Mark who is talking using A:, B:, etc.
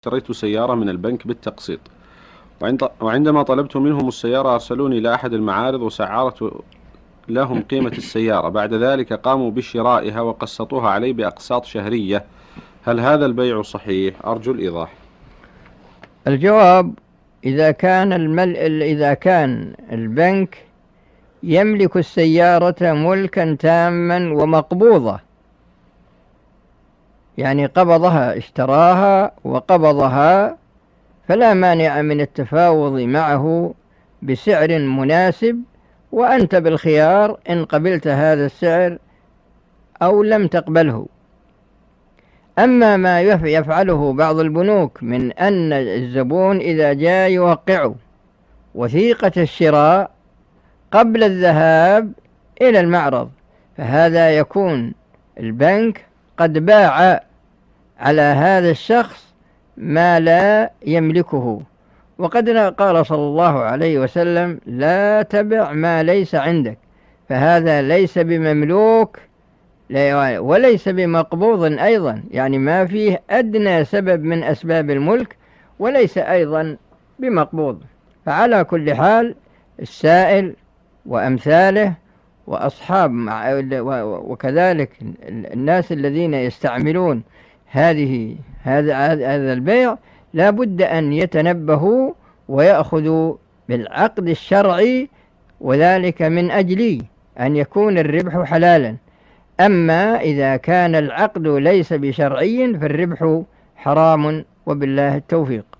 A: اشتريت سيارة من البنك بالتقسيط، وعندما طلبت منهم السيارة أرسلوني إلى أحد المعارض وسعرت لهم قيمة السيارة. بعد ذلك قاموا بشرائها وقسطوها علي بأقساط شهرية. هل هذا البيع صحيح؟ أرجو الإيضاح.
B: الجواب: إذا كان البنك يملك السيارة ملكا تاما ومقبوضة، يعني قبضها، اشتراها وقبضها، فلا مانع من التفاوض معه بسعر مناسب، وأنت بالخيار إن قبلت هذا السعر أو لم تقبله. أما ما يفعله بعض البنوك من أن الزبون إذا جاء يوقع وثيقة الشراء قبل الذهاب إلى المعرض، فهذا يكون البنك قد باع على هذا الشخص ما لا يملكه. وقد قال صلى الله عليه وسلم: لا تبع ما ليس عندك، فهذا ليس بمملوك وليس بمقبوض أيضا، يعني ما فيه أدنى سبب من أسباب الملك، وليس أيضا بمقبوض. فعلى كل حال السائل وأمثاله وأصحاب وكذلك الناس الذين يستعملون هذا البيع لا بد أن يتنبهوا ويأخذوا بالعقد الشرعي، وذلك من أجل أن يكون الربح حلالا. أما إذا كان العقد ليس بشرعي فالربح حرام، وبالله التوفيق.